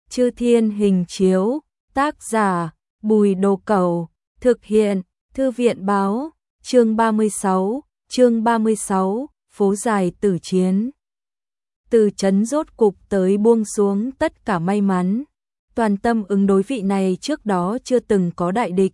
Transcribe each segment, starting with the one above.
Chư Thiên Hình Chiếu, tác giả Bùi Đồ Cẩu, thực hiện Thư viện Báo, chương 36, phố dài tử chiến. Từ trấn rốt cục tới buông xuống tất cả may mắn, toàn tâm ứng đối vị này trước đó chưa từng có đại địch.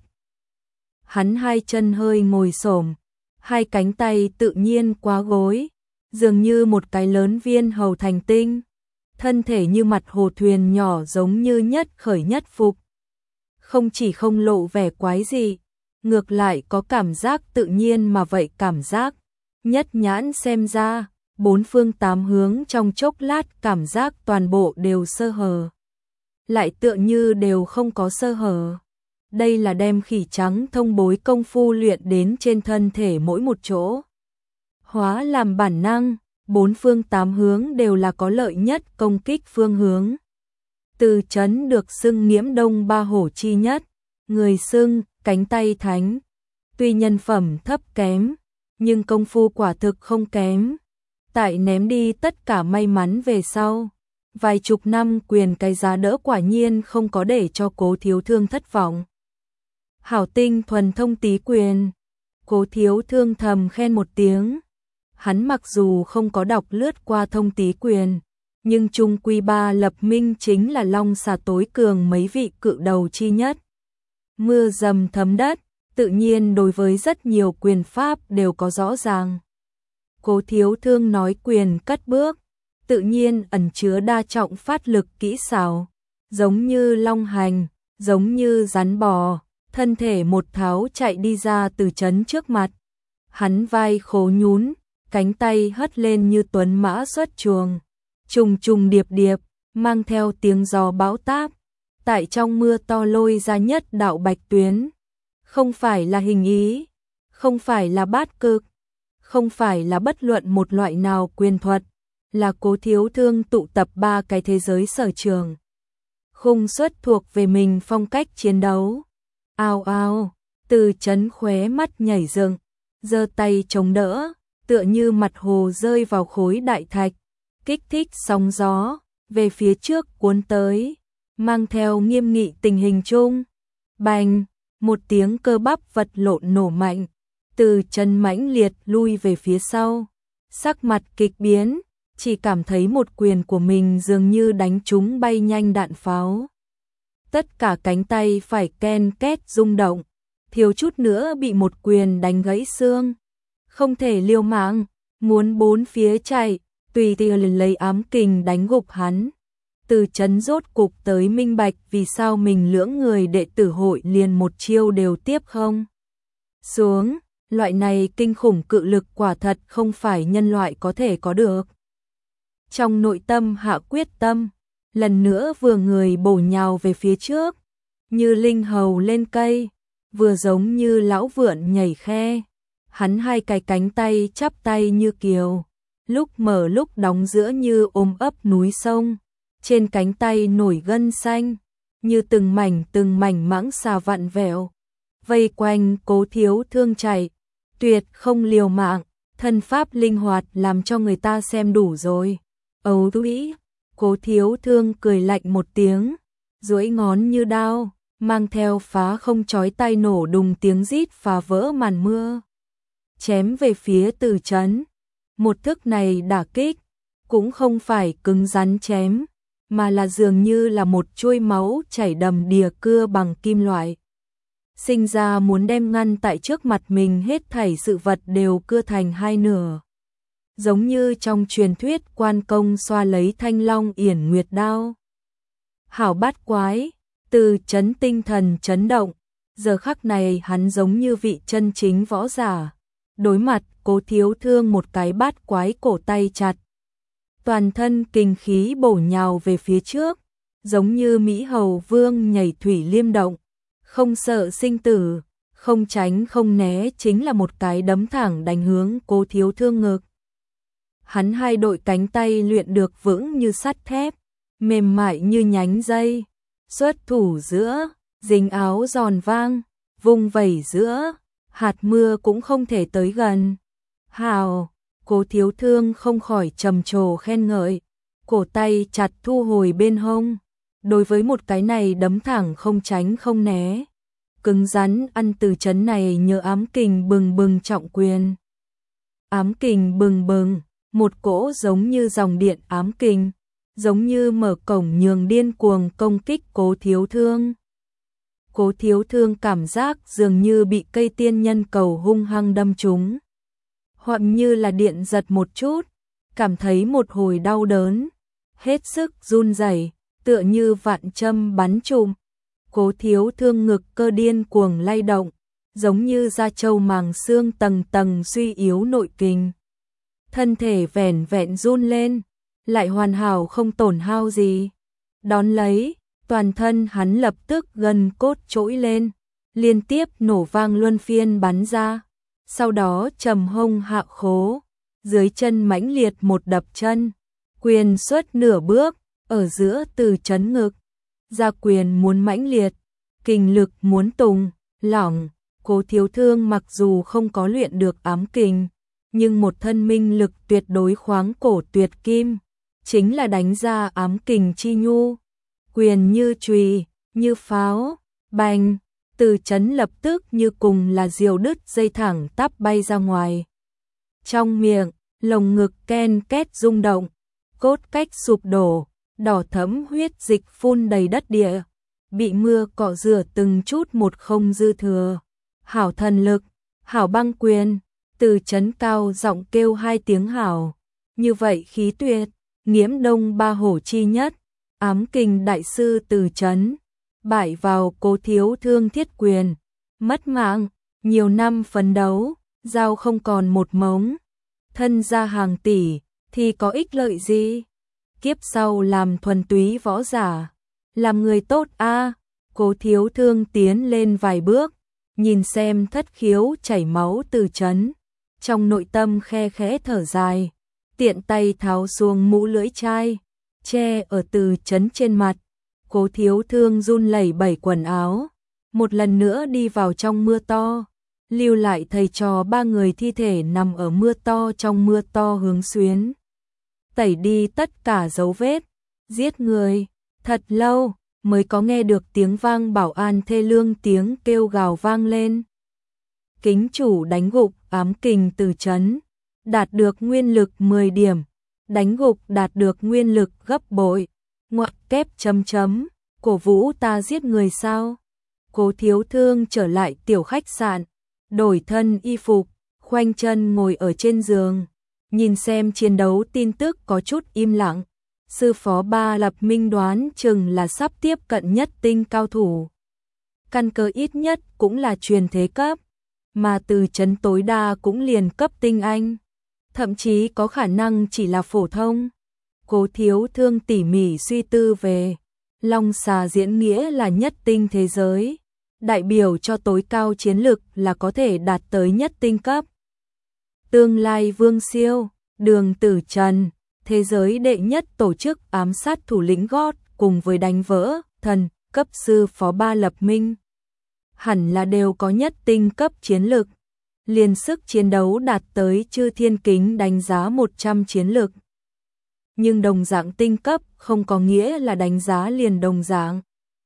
Hắn hai chân hơi ngồi xổm, hai cánh tay tự nhiên quá gối, dường như một cái lớn viên hầu thành tinh, thân thể như mặt hồ thuyền nhỏ giống như nhất khởi nhất phục. Không chỉ không lộ vẻ quái dị, ngược lại có cảm giác tự nhiên mà vậy cảm giác. Nhất nhãn xem ra, bốn phương tám hướng trong chốc lát cảm giác toàn bộ đều sơ hở. Lại tựa như đều không có sơ hở. Đây là đem khỉ trắng thông bối công phu luyện đến trên thân thể mỗi một chỗ. Hóa làm bản năng, bốn phương tám hướng đều là có lợi nhất công kích phương hướng. Từ trấn được xưng nghiễm đông ba hổ chi nhất, người xưng cánh tay thánh. Tuy nhân phẩm thấp kém, nhưng công phu quả thực không kém. Tại ném đi tất cả may mắn về sau, vài chục năm quyền cái giá đỡ quả nhiên không có để cho Cố Thiếu Thương thất vọng. Hảo tinh thuần thông tí quyền, Cố Thiếu Thương thầm khen một tiếng. Hắn mặc dù không có đọc lướt qua thông tí quyền, nhưng trung quy ba lập minh chính là long xà tối cường mấy vị cự đầu chi nhất. Mưa dầm thấm đất, tự nhiên đối với rất nhiều quyền pháp đều có rõ ràng. Cố Thiếu Thương nói quyền cất bước, tự nhiên ẩn chứa đa trọng phát lực kỹ xảo, giống như long hành, giống như rắn bò, thân thể một tháo chạy đi ra từ trấn trước mặt. Hắn vai khố nhún, cánh tay hất lên như tuấn mã xuất chuồng, trùng trùng điệp điệp, mang theo tiếng gió bão táp, tại trong mưa to lôi ra nhất đạo bạch tuyến. Không phải là hình ý, không phải là bát cực, không phải là bất luận một loại nào quyền thuật, là Cố Thiếu Thương tụ tập ba cái thế giới sở trường. Khung xuất thuộc về mình phong cách chiến đấu. Ao ao, từ trấn khóe mắt nhảy dựng, giơ tay chống đỡ, tựa như mặt hồ rơi vào khối đại thạch, kích thích sóng gió, về phía trước cuốn tới, mang theo nghiêm nghị tình hình chung. Bành, một tiếng cơ bắp vật lộn nổ mạnh, từ trấn mãnh liệt lui về phía sau, sắc mặt kịch biến, chỉ cảm thấy một quyền của mình dường như đánh trúng bay nhanh đạn pháo. Tất cả cánh tay phải ken két rung động, thiếu chút nữa bị một quyền đánh gãy xương. Không thể liều mạng, muốn bốn phía chạy, tùy tiện lấy ám kình đánh gục hắn. Từ trấn rốt cục tới minh bạch vì sao mình lưỡng người đệ tử hội liền một chiêu đều tiếp không xuống, loại này kinh khủng cự lực quả thật không phải nhân loại có thể có được. Trong nội tâm hạ quyết tâm, lần nữa vừa người bổ nhào về phía trước, như linh hầu lên cây, vừa giống như lão vượn nhảy khe. Hắn hai cái cánh tay chắp tay như kiều, lúc mở lúc đóng giữa như ôm ấp núi sông, trên cánh tay nổi gân xanh, như từng mảnh mãng xà vặn vẹo, vây quanh Cố Thiếu Thương chạy, tuyệt không liều mạng, thân pháp linh hoạt làm cho người ta xem đủ rồi. Ấu Thúy, Cố Thiếu Thương cười lạnh một tiếng, duỗi ngón như đao, mang theo phá không chói tai nổ đùng tiếng rít phá vỡ màn mưa, chém về phía từ trấn. Một thức này đả kích, cũng không phải cứng rắn chém, mà là dường như là một chuôi máu chảy đầm đìa cưa bằng kim loại. Sinh ra muốn đem ngăn tại trước mặt mình hết thảy sự vật đều cưa thành hai nửa. Giống như trong truyền thuyết quan công xoa lấy thanh long yển nguyệt đao. Hảo bát quái, từ trấn tinh thần chấn động, giờ khắc này hắn giống như vị chân chính võ giả. Đối mặt Cố Thiếu Thương một cái bát quái cổ tay chặt, toàn thân kinh khí bổ nhào về phía trước, giống như Mỹ Hầu Vương nhảy thủy liêm động, không sợ sinh tử, không tránh không né, chính là một cái đấm thẳng đánh hướng Cố Thiếu Thương ngực. Hắn hai đội cánh tay luyện được vững như sắt thép, mềm mại như nhánh dây, xuất thủ giữa, dính áo giòn vang, vung vẩy giữa, hạt mưa cũng không thể tới gần. Hào, Cố Thiếu Thương không khỏi trầm trồ khen ngợi, cổ tay chặt thu hồi bên hông, đối với một cái này đấm thẳng không tránh không né. Cứng rắn ăn từ chấn này nhờ ám kình bừng bừng trọng quyền. Ám kình bừng bừng, một cỗ giống như dòng điện ám kình, giống như mở cổng nhường điên cuồng công kích Cố Thiếu Thương. Cố Thiếu Thương cảm giác dường như bị cây tiên nhân cầu hung hăng đâm trúng. Hoặc như là điện giật một chút, cảm thấy một hồi đau đớn, hết sức run rẩy, tựa như vạn châm bắn trùm. Cố Thiếu Thương ngực cơ điên cuồng lay động, giống như da trâu màng xương tầng tầng suy yếu nội kình. Thân thể vẻn vẹn run lên, lại hoàn hảo không tổn hao gì. Đón lấy, toàn thân hắn lập tức gân cốt trỗi lên, liên tiếp nổ vang luân phiên bắn ra. Sau đó trầm hông hạ khố, dưới chân mãnh liệt một đập chân, quyền xuất nửa bước, ở giữa từ chấn ngực. Ra quyền muốn mãnh liệt, kình lực muốn tùng, lỏng. Cố Thiếu Thương mặc dù không có luyện được ám kình, nhưng một thân minh lực tuyệt đối khoáng cổ tuyệt kim, chính là đánh ra ám kình chi nhu. Quyền như chùy, như pháo, bành, từ chấn lập tức như cùng là diều đứt dây thẳng tắp bay ra ngoài. Trong miệng, lồng ngực ken két rung động, cốt cách sụp đổ, đỏ thẫm huyết dịch phun đầy đất địa, bị mưa cọ rửa từng chút một không dư thừa. Hảo thần lực, hảo băng quyền, từ chấn cao giọng kêu hai tiếng hảo. Như vậy khí tuyệt, nghiễm đông ba hổ chi nhất, ám kình đại sư từ chấn, bại vào Cố Thiếu Thương thiết quyền, mất mạng, nhiều năm phấn đấu, dao không còn một mống, thân ra hàng tỷ, thì có ích lợi gì? Kiếp sau làm thuần túy võ giả, làm người tốt a. Cố Thiếu Thương tiến lên vài bước, nhìn xem thất khiếu chảy máu từ chấn, trong nội tâm khe khẽ thở dài, tiện tay tháo xuống mũ lưỡi chai, che ở từ chấn trên mặt. Cố Thiếu Thương run lẩy bẩy quần áo, một lần nữa đi vào trong mưa to, lưu lại thầy trò ba người thi thể nằm ở mưa to trong mưa to hướng xuyến. Tẩy đi tất cả dấu vết, giết người, thật lâu mới có nghe được tiếng vang bảo an thê lương tiếng kêu gào vang lên. Kính chủ đánh gục ám kình từ chấn, đạt được nguyên lực 10 điểm, đánh gục đạt được nguyên lực gấp bội, ngoặc kép chấm chấm, cổ vũ ta giết người sao? Cố Thiếu Thương trở lại tiểu khách sạn, đổi thân y phục, khoanh chân ngồi ở trên giường, nhìn xem chiến đấu tin tức có chút im lặng. Sư phó Ba Lập Minh đoán chừng là sắp tiếp cận nhất tinh cao thủ. Căn cơ ít nhất cũng là truyền thế cấp, mà từ chấn tối đa cũng liền cấp tinh anh, thậm chí có khả năng chỉ là phổ thông. Cố Thiếu Thương tỉ mỉ suy tư về, Long Xà diễn nghĩa là nhất tinh thế giới, đại biểu cho tối cao chiến lực là có thể đạt tới nhất tinh cấp. Tương lai Vương Siêu, Đường Tử Trần, thế giới đệ nhất tổ chức ám sát thủ lĩnh gót cùng với đánh vỡ thần cấp sư phó Ba Lập Minh, hẳn là đều có nhất tinh cấp chiến lực, liền sức chiến đấu đạt tới Chư Thiên Kính đánh giá 100 chiến lực. Nhưng đồng dạng tinh cấp không có nghĩa là đánh giá liền đồng dạng.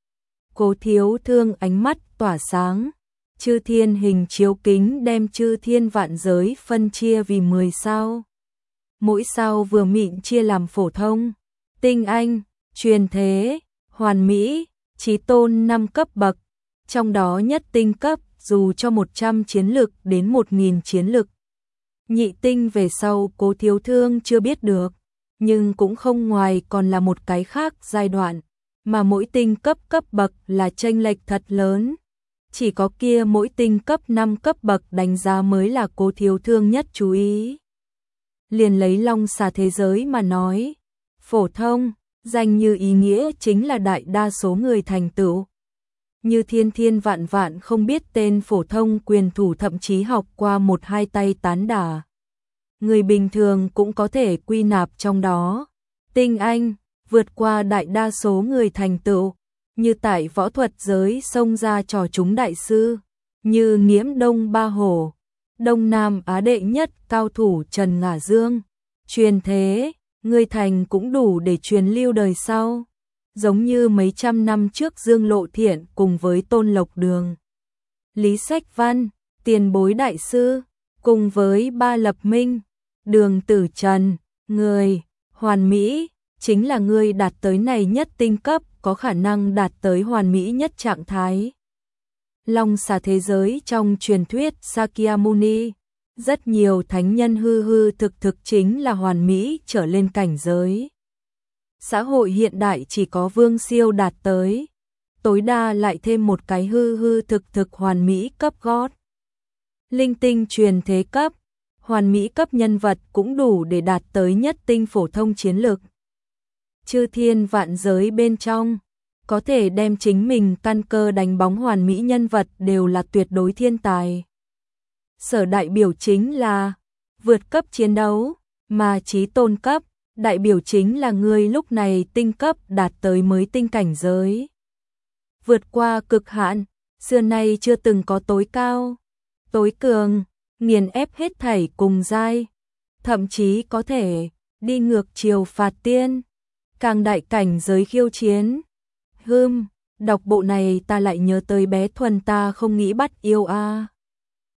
Cố Thiếu Thương ánh mắt tỏa sáng, Chư Thiên hình chiếu kính đem Chư Thiên vạn giới phân chia vì 10 sao. Mỗi sao vừa mịn chia làm phổ thông, tinh anh, truyền thế, hoàn mỹ, chí tôn 5 cấp bậc, trong đó nhất tinh cấp dù cho 100 chiến lực đến 1000 chiến lực. Nhị tinh về sau Cố Thiếu Thương chưa biết được, nhưng cũng không ngoài còn là một cái khác giai đoạn, mà mỗi tinh cấp bậc là chênh lệch thật lớn. Chỉ có kia mỗi tinh cấp 5 cấp bậc đánh giá mới là Cố Thiếu Thương nhất chú ý. Liền lấy Long Xà thế giới mà nói, phổ thông, danh như ý nghĩa chính là đại đa số người thành tựu. Như thiên thiên vạn vạn không biết tên phổ thông quyền thủ thậm chí học qua 1-2 tay tán đả. Người bình thường cũng có thể quy nạp trong đó. Tinh anh, vượt qua đại đa số người thành tựu, như tại võ thuật giới xông ra trò chúng đại sư, như nghiễm đông ba hổ, Đông Nam Á đệ nhất cao thủ Trần Ngả Dương, truyền thế, người thành cũng đủ để truyền lưu đời sau. giống như mấy trăm năm trước Dương Lộ Thiện cùng với Tôn Lộc Đường, Lý Sách Văn, tiền bối đại sư, cùng với Ba Lập Minh, Đường Tử Trần, người hoàn mỹ, chính là người đạt tới này nhất tinh cấp, có khả năng đạt tới hoàn mỹ nhất trạng thái. Long xà thế giới trong truyền thuyết Sakyamuni, rất nhiều thánh nhân hư hư thực thực chính là hoàn mỹ trở lên cảnh giới. Xã hội hiện đại chỉ có vương siêu đạt tới, tối đa lại thêm một cái hư hư thực thực hoàn mỹ cấp gót. Linh tinh truyền thế cấp, hoàn mỹ cấp nhân vật cũng đủ để đạt tới nhất tinh phổ thông chiến lực. Chư thiên vạn giới bên trong, có thể đem chính mình căn cơ đánh bóng hoàn mỹ nhân vật đều là tuyệt đối thiên tài. Sở đại biểu chính là vượt cấp chiến đấu, mà chí tôn cấp, đại biểu chính là người lúc này tinh cấp đạt tới mới tinh cảnh giới. Vượt qua cực hạn, xưa nay chưa từng có tối cao, tối cường, nghiền ép hết thảy cùng giai, thậm chí có thể đi ngược chiều phạt tiên, càng đại cảnh giới khiêu chiến. Đọc bộ này ta lại nhớ tới bé Thuần ta không nghĩ bắt yêu a.